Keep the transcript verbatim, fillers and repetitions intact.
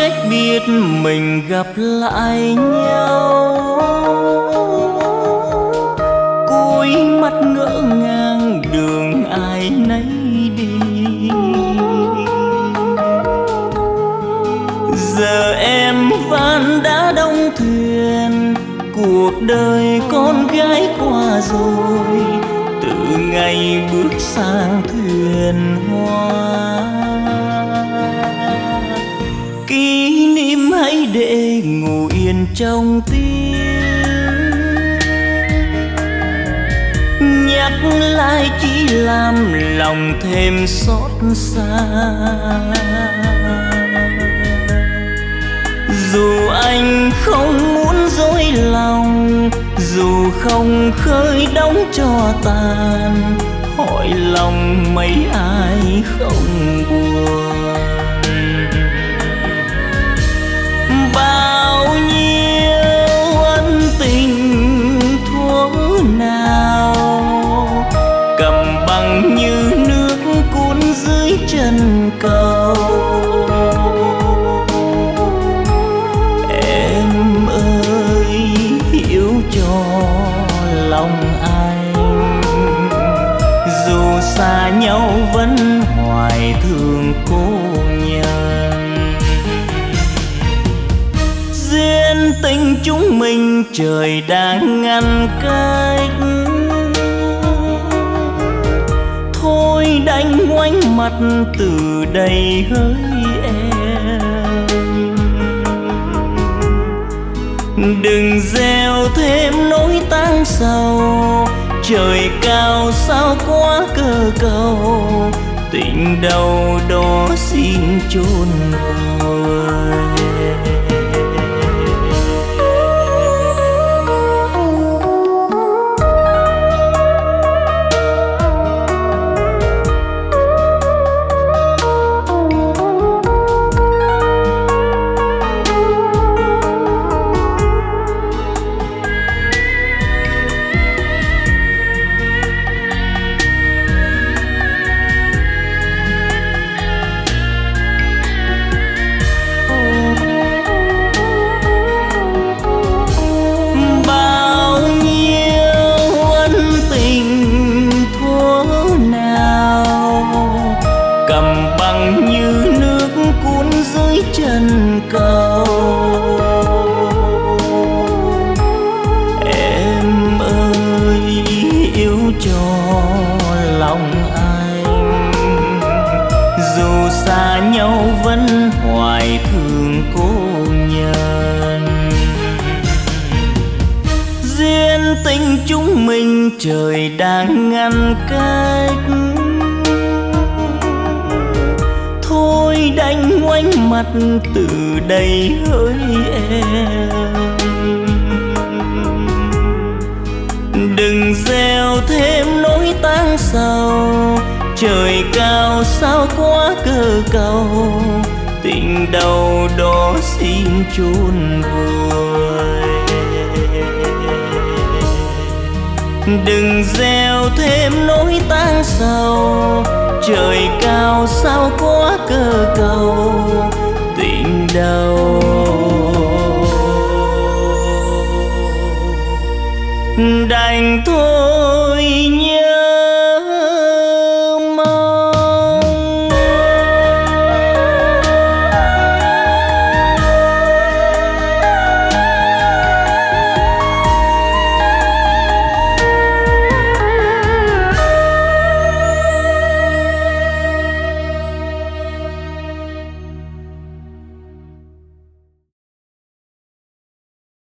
cách biết mình gặp lại nhau. Cúi mắt ngỡ ngàng đường ai nấy đi. Giờ em van đã đóng thuyền, cuộc đời con gái qua rồi. Từ ngày bước sang thuyền hoa, kỷ niệm hãy để ngủ yên trong tim. Nhắc lại chỉ làm lòng thêm xót xa. Dù anh không muốn dối lòng, dù không khơi đóng cho tàn, hỏi lòng mấy ai không buồn. Bao nhiêu ân tình thuở nào cầm bằng như nước cuốn dưới chân cầu. Em ơi hiểu cho lòng anh, dù xa nhau vẫn hoài thương cô nhân. Duyên tình chúng mình trời đang ngăn cách, thôi đành ngoảnh mặt từ đây hỡi em. Đừng gieo thêm nỗi tang sầu, trời cao sao quá cơ cầu. Tình đầu đó xin chôn vùi. Chân cầu em ơi yêu cho lòng anh, dù xa nhau vẫn hoài thương cô nhân. Duyên tình chúng mình trời đang ngăn cách, thôi đành ngoảnh mặt từ đây hỡi em. Đừng gieo thêm nỗi tang sầu, trời cao sao quá cơ cầu. Tình đầu đó xin chôn vùi. Đừng gieo thêm nỗi tang sầu, trời cao sao quá cơ cầu. Tình đầu